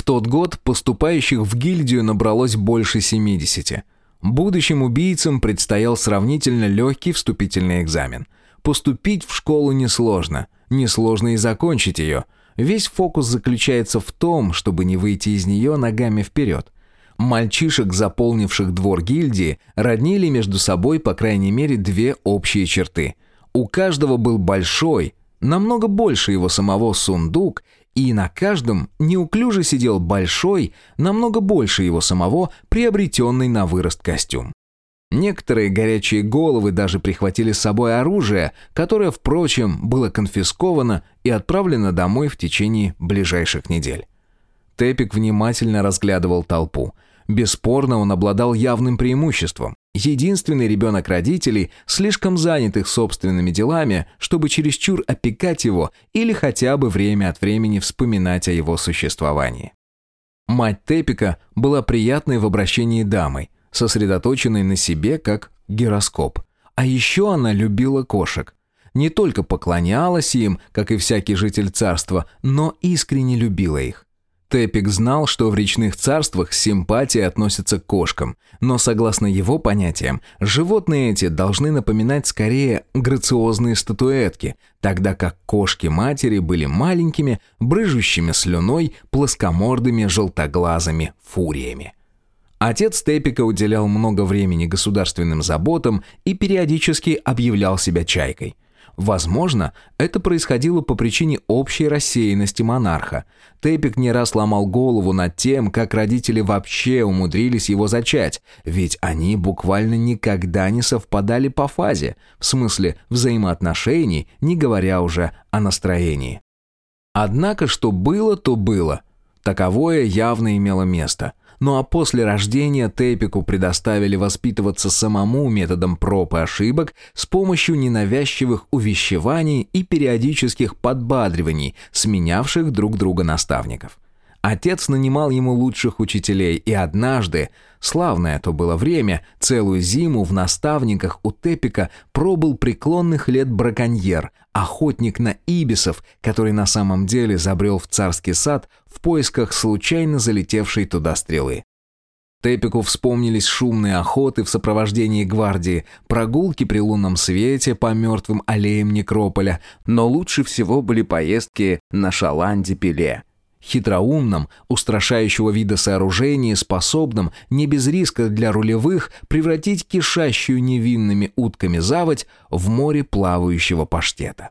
тот год поступающих в гильдию набралось больше 70. Будущим убийцам предстоял сравнительно легкий вступительный экзамен. Поступить в школу несложно, несложно и закончить ее. Весь фокус заключается в том, чтобы не выйти из нее ногами вперед. Мальчишек, заполнивших двор гильдии, роднили между собой по крайней мере две общие черты. У каждого был большой, намного больше его самого сундук, и на каждом неуклюже сидел большой, намного больше его самого, приобретенный на вырост костюм. Некоторые горячие головы даже прихватили с собой оружие, которое, впрочем, было конфисковано и отправлено домой в течение ближайших недель. Тепик внимательно разглядывал толпу. Бесспорно, он обладал явным преимуществом. Единственный ребенок родителей, слишком занятых собственными делами, чтобы чересчур опекать его или хотя бы время от времени вспоминать о его существовании. Мать Тепика была приятной в обращении дамой, сосредоточенной на себе как гироскоп. А еще она любила кошек. Не только поклонялась им, как и всякий житель царства, но искренне любила их. Тепик знал, что в речных царствах с симпатией относятся к кошкам, но, согласно его понятиям, животные эти должны напоминать скорее грациозные статуэтки, тогда как кошки-матери были маленькими, брыжущими слюной, плоскомордыми, желтоглазыми фуриями. Отец Тепика уделял много времени государственным заботам и периодически объявлял себя чайкой. Возможно, это происходило по причине общей рассеянности монарха. Тепик не раз ломал голову над тем, как родители вообще умудрились его зачать, ведь они буквально никогда не совпадали по фазе, в смысле взаимоотношений, не говоря уже о настроении. Однако, что было, то было. Таковое явно имело место. Ну а после рождения Тепику предоставили воспитываться самому методом проб и ошибок с помощью ненавязчивых увещеваний и периодических подбадриваний, сменявших друг друга наставников. Отец нанимал ему лучших учителей, и однажды, славное то было время, целую зиму в наставниках у Тепика пробыл преклонных лет браконьер, охотник на ибисов, который на самом деле забрел в царский сад в поисках случайно залетевшей туда стрелы. Тепику вспомнились шумные охоты в сопровождении гвардии, прогулки при лунном свете по мертвым аллеям некрополя, но лучше всего были поездки на Шалан-де-Пиле. Хитроумном, устрашающего вида сооружении, способном, не без риска для рулевых, превратить кишащую невинными утками заводь в море плавающего паштета.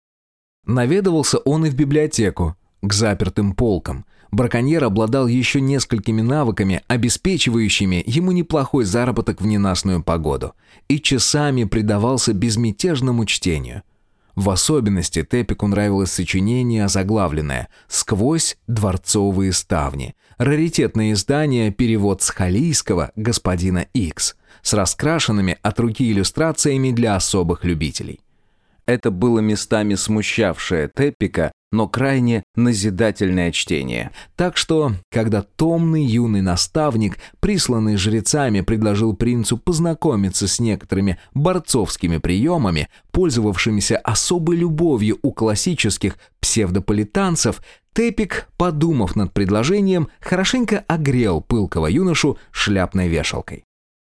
Наведывался он и в библиотеку, к запертым полкам. Браконьер обладал еще несколькими навыками, обеспечивающими ему неплохой заработок в ненастную погоду, и часами предавался безмятежному чтению. В особенности Тепику нравилось сочинение, озаглавленное «Сквозь дворцовые ставни», раритетное издание, перевод с халийского господина Икс, с раскрашенными от руки иллюстрациями для особых любителей. Это было местами смущавшее Тепика, но крайне назидательное чтение. Так что, когда томный юный наставник, присланный жрецами, предложил принцу познакомиться с некоторыми борцовскими приемами, пользовавшимися особой любовью у классических псевдополитанцев, Тепик, подумав над предложением, хорошенько огрел пылкого юношу шляпной вешалкой.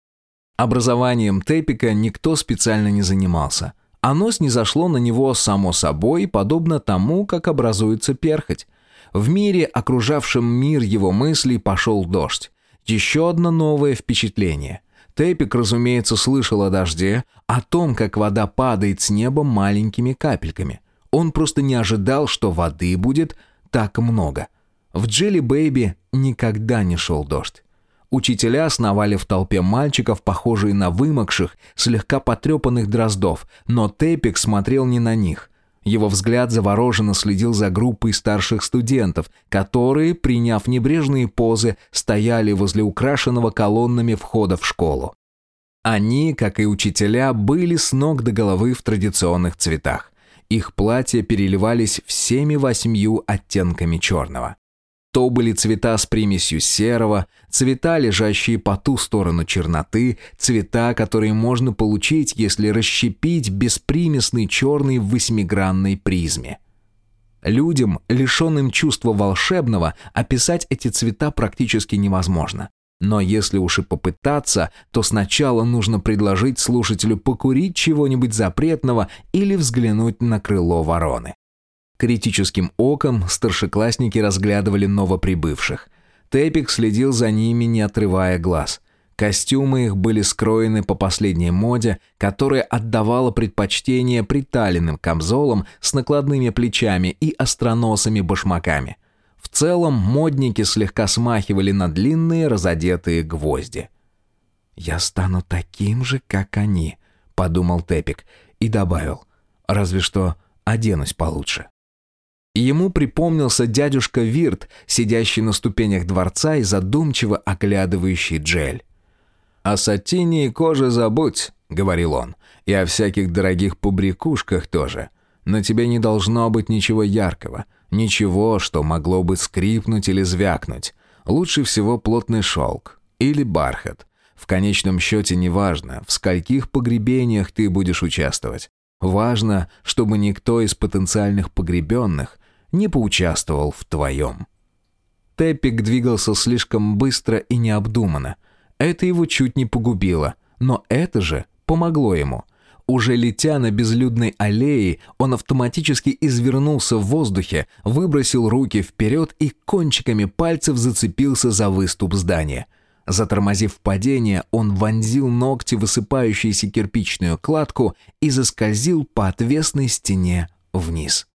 Образованием Тепика никто специально не занимался. Оно снизошло на него само собой, подобно тому, как образуется перхоть. В мире, окружавшем мир его мыслей, пошел дождь. Еще одно новое впечатление. Тепик, разумеется, слышал о дожде, о том, как вода падает с неба маленькими капельками. Он просто не ожидал, что воды будет так много. В Джилли-Бэйби никогда не шел дождь. Учителя сновали в толпе мальчиков, похожие на вымокших, слегка потрепанных дроздов, но Тепик смотрел не на них. Его взгляд завороженно следил за группой старших студентов, которые, приняв небрежные позы, стояли возле украшенного колоннами входа в школу. Они, как и учителя, были с ног до головы в традиционных цветах. Их платья переливались всеми 8 оттенками черного. То были цвета с примесью серого, цвета, лежащие по ту сторону черноты, цвета, которые можно получить, если расщепить беспримесный черный в 8-гранной призме. Людям, лишенным чувства волшебного, описать эти цвета практически невозможно. Но если уж и попытаться, то сначала нужно предложить слушателю покурить чего-нибудь запретного или взглянуть на крыло вороны. Критическим оком старшеклассники разглядывали новоприбывших. Тепик следил за ними, не отрывая глаз. Костюмы их были скроены по последней моде, которая отдавала предпочтение приталенным камзолам с накладными плечами и остроносыми башмаками. В целом модники слегка смахивали на длинные разодетые гвозди. «Я стану таким же, как они», — подумал Тепик и добавил, «разве что оденусь получше». Ему припомнился дядюшка Вирт, сидящий на ступенях дворца и задумчиво оглядывающий Джель. «О сатине и коже забудь», — говорил он, — «и о всяких дорогих побрякушках тоже. На тебе не должно быть ничего яркого, ничего, что могло бы скрипнуть или звякнуть. Лучше всего плотный шелк или бархат. В конечном счете неважно, в скольких погребениях ты будешь участвовать. Важно, чтобы никто из потенциальных погребенных не поучаствовал в твоем». Тепик двигался слишком быстро и необдуманно. Это его чуть не погубило, но это же помогло ему. Уже летя на безлюдной аллее, он автоматически извернулся в воздухе, выбросил руки вперед и кончиками пальцев зацепился за выступ здания. Затормозив падение, он вонзил ногти в высыпающуюся кирпичную кладку и заскользил по отвесной стене вниз.